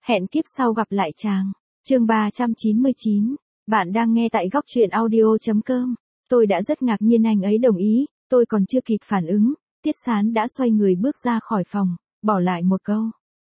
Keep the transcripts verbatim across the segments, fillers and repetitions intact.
Hẹn kiếp sau gặp lại chàng. Chương ba trăm chín mươi chín. Bạn đang nghe tại góc truyện audio chấm com. Tôi đã rất ngạc nhiên anh ấy đồng ý, tôi còn chưa kịp phản ứng, Tiết Sán đã xoay người bước ra khỏi phòng, bỏ lại một câu.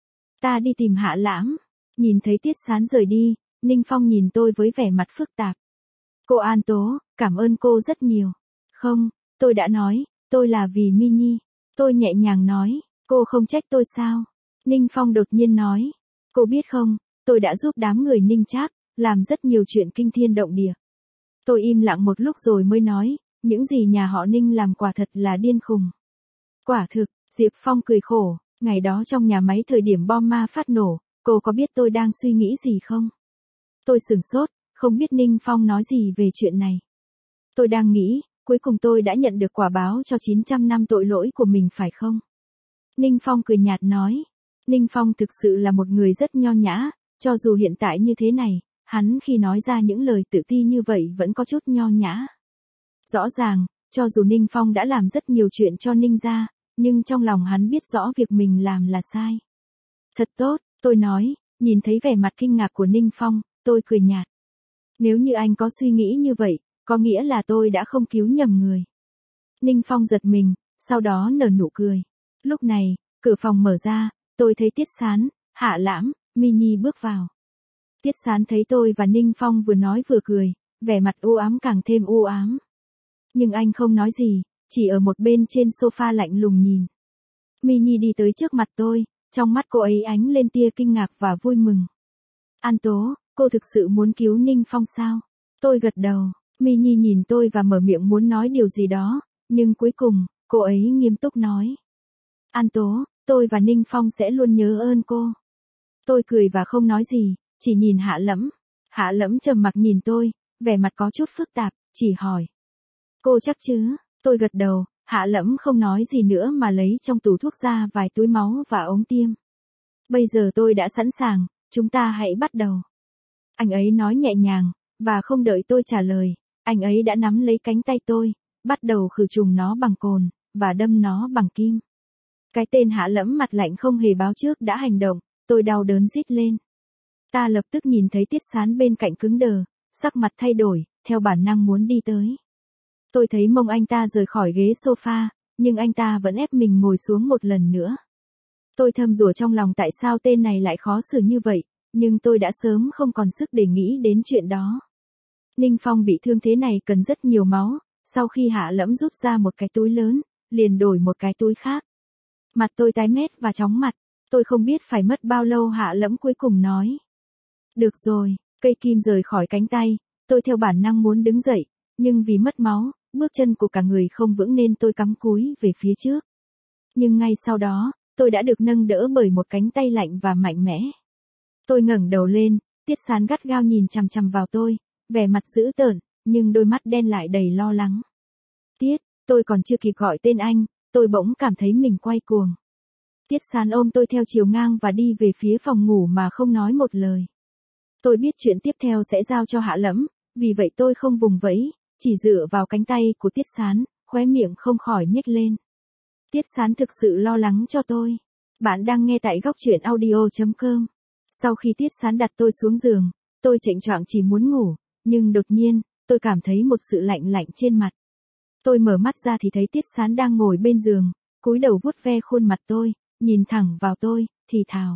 Ta đi tìm Hạ Lãm. Nhìn thấy Tiết Sán rời đi, Ninh Phong nhìn tôi với vẻ mặt phức tạp. Cô An Tố, cảm ơn cô rất nhiều. Không, tôi đã nói, tôi là vì My Nhi. Tôi nhẹ nhàng nói, cô không trách tôi sao? Ninh Phong đột nhiên nói, cô biết không, tôi đã giúp đám người Ninh Trác làm rất nhiều chuyện kinh thiên động địa. Tôi im lặng một lúc rồi mới nói, những gì nhà họ Ninh làm quả thật là điên khùng. Quả thực, Diệp Phong cười khổ, ngày đó trong nhà máy thời điểm bom ma phát nổ, cô có biết tôi đang suy nghĩ gì không? Tôi sửng sốt, không biết Ninh Phong nói gì về chuyện này. Tôi đang nghĩ, cuối cùng tôi đã nhận được quả báo cho chín trăm năm tội lỗi của mình phải không? Ninh Phong cười nhạt nói. Ninh Phong thực sự là một người rất nho nhã, cho dù hiện tại như thế này, hắn khi nói ra những lời tự ti như vậy vẫn có chút nho nhã. Rõ ràng, cho dù Ninh Phong đã làm rất nhiều chuyện cho Ninh gia, nhưng trong lòng hắn biết rõ việc mình làm là sai. Thật tốt, tôi nói, nhìn thấy vẻ mặt kinh ngạc của Ninh Phong, tôi cười nhạt. Nếu như anh có suy nghĩ như vậy, có nghĩa là tôi đã không cứu nhầm người. Ninh Phong giật mình, sau đó nở nụ cười. Lúc này, cửa phòng mở ra, tôi thấy Tiết Sán, Hạ Lãm, My Nhi bước vào. Tiết Sán thấy tôi và Ninh Phong vừa nói vừa cười, vẻ mặt u ám càng thêm u ám. Nhưng anh không nói gì, chỉ ở một bên trên sofa lạnh lùng nhìn. My Nhi đi tới trước mặt tôi, trong mắt cô ấy ánh lên tia kinh ngạc và vui mừng. An Tố, cô thực sự muốn cứu Ninh Phong sao? Tôi gật đầu, My Nhi nhìn tôi và mở miệng muốn nói điều gì đó, nhưng cuối cùng, cô ấy nghiêm túc nói. An Tố, tôi và Ninh Phong sẽ luôn nhớ ơn cô. Tôi cười và không nói gì, chỉ nhìn Hạ Lẫm. Hạ Lẫm trầm mặc nhìn tôi, vẻ mặt có chút phức tạp, chỉ hỏi. Cô chắc chứ? Tôi gật đầu, Hạ Lẫm không nói gì nữa mà lấy trong tủ thuốc ra vài túi máu và ống tiêm. Bây giờ tôi đã sẵn sàng, chúng ta hãy bắt đầu. Anh ấy nói nhẹ nhàng, và không đợi tôi trả lời, anh ấy đã nắm lấy cánh tay tôi, bắt đầu khử trùng nó bằng cồn, và đâm nó bằng kim. Cái tên Hạ Lẫm mặt lạnh không hề báo trước đã hành động, tôi đau đớn rít lên. Ta lập tức nhìn thấy Tiết Sán bên cạnh cứng đờ, sắc mặt thay đổi, theo bản năng muốn đi tới. Tôi thấy mông anh ta rời khỏi ghế sofa, nhưng anh ta vẫn ép mình ngồi xuống một lần nữa. Tôi thầm rủa trong lòng tại sao tên này lại khó xử như vậy, nhưng tôi đã sớm không còn sức để nghĩ đến chuyện đó. Ninh Phong bị thương thế này cần rất nhiều máu, sau khi Hạ Lẫm rút ra một cái túi lớn, liền đổi một cái túi khác. Mặt tôi tái mét và chóng mặt, tôi không biết phải mất bao lâu Hạ Lẫm cuối cùng nói. Được rồi, cây kim rời khỏi cánh tay, tôi theo bản năng muốn đứng dậy, nhưng vì mất máu, bước chân của cả người không vững nên tôi cắm cúi về phía trước. Nhưng ngay sau đó, tôi đã được nâng đỡ bởi một cánh tay lạnh và mạnh mẽ. Tôi ngẩng đầu lên, Tiết Sán gắt gao nhìn chằm chằm vào tôi, vẻ mặt dữ tợn, nhưng đôi mắt đen lại đầy lo lắng. Tiết, tôi còn chưa kịp gọi tên anh, tôi bỗng cảm thấy mình quay cuồng. Tiết Sán ôm tôi theo chiều ngang và đi về phía phòng ngủ mà không nói một lời. Tôi biết chuyện tiếp theo sẽ giao cho Hạ Lẫm, vì vậy tôi không vùng vẫy, chỉ dựa vào cánh tay của Tiết Sán, khóe miệng không khỏi nhếch lên. Tiết Sán thực sự lo lắng cho tôi. Bạn đang nghe tại góc truyện audio chấm com. Sau khi Tiết Sán đặt tôi xuống giường, tôi chệnh choạng chỉ muốn ngủ, nhưng đột nhiên, tôi cảm thấy một sự lạnh lạnh trên mặt. Tôi mở mắt ra thì thấy Tiết Sán đang ngồi bên giường, cúi đầu vuốt ve khuôn mặt tôi, nhìn thẳng vào tôi, thì thào.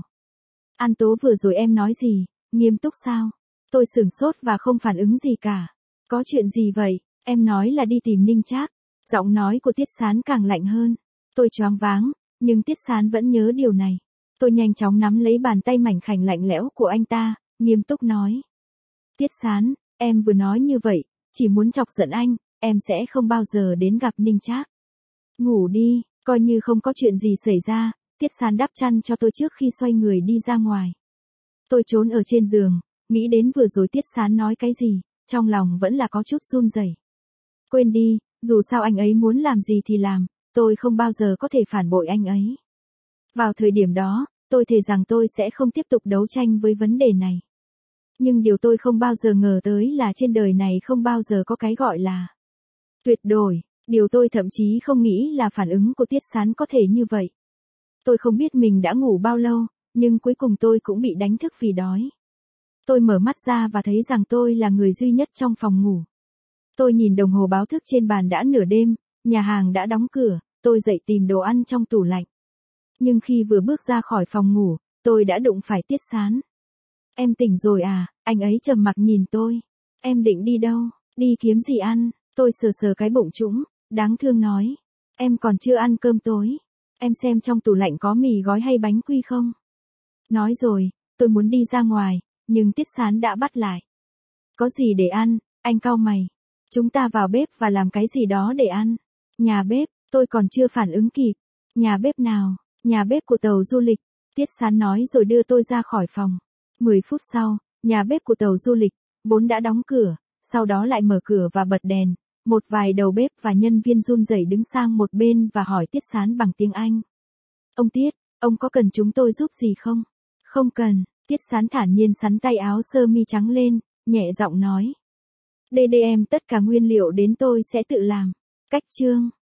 An Tố vừa rồi em nói gì, nghiêm túc sao? Tôi sửng sốt và không phản ứng gì cả. Có chuyện gì vậy? Em nói là đi tìm Ninh Trác. Giọng nói của Tiết Sán càng lạnh hơn. Tôi choáng váng, nhưng Tiết Sán vẫn nhớ điều này. Tôi nhanh chóng nắm lấy bàn tay mảnh khảnh lạnh lẽo của anh ta, nghiêm túc nói. Tiết Sán, em vừa nói như vậy, chỉ muốn chọc giận anh, em sẽ không bao giờ đến gặp Ninh Trác. Ngủ đi, coi như không có chuyện gì xảy ra, Tiết Sán đắp chăn cho tôi trước khi xoay người đi ra ngoài. Tôi trốn ở trên giường, nghĩ đến vừa rồi Tiết Sán nói cái gì, trong lòng vẫn là có chút run rẩy. Quên đi, dù sao anh ấy muốn làm gì thì làm, tôi không bao giờ có thể phản bội anh ấy. Vào thời điểm đó, tôi thề rằng tôi sẽ không tiếp tục đấu tranh với vấn đề này. Nhưng điều tôi không bao giờ ngờ tới là trên đời này không bao giờ có cái gọi là tuyệt đối. Điều tôi thậm chí không nghĩ là phản ứng của Tiết Sán có thể như vậy. Tôi không biết mình đã ngủ bao lâu, nhưng cuối cùng tôi cũng bị đánh thức vì đói. Tôi mở mắt ra và thấy rằng tôi là người duy nhất trong phòng ngủ. Tôi nhìn đồng hồ báo thức trên bàn đã nửa đêm, nhà hàng đã đóng cửa, tôi dậy tìm đồ ăn trong tủ lạnh. Nhưng khi vừa bước ra khỏi phòng ngủ, tôi đã đụng phải Tiết Sán. Em tỉnh rồi à, anh ấy trầm mặc nhìn tôi. Em định đi đâu, đi kiếm gì ăn, tôi sờ sờ cái bụng trũng, đáng thương nói. Em còn chưa ăn cơm tối, em xem trong tủ lạnh có mì gói hay bánh quy không? Nói rồi, tôi muốn đi ra ngoài, nhưng Tiết Sán đã bắt lại. Có gì để ăn, anh cau mày. Chúng ta vào bếp và làm cái gì đó để ăn. Nhà bếp, tôi còn chưa phản ứng kịp. Nhà bếp nào? Nhà bếp của tàu du lịch. Tiết Sán nói rồi đưa tôi ra khỏi phòng. mười phút sau, nhà bếp của tàu du lịch, vốn đã đóng cửa, sau đó lại mở cửa và bật đèn. Một vài đầu bếp và nhân viên run rẩy đứng sang một bên và hỏi Tiết Sán bằng tiếng Anh. Ông Tiết, ông có cần chúng tôi giúp gì không? Không cần, Tiết Sán thản nhiên xắn tay áo sơ mi trắng lên, nhẹ giọng nói. Đây đây em tất cả nguyên liệu đến tôi sẽ tự làm. Cách chương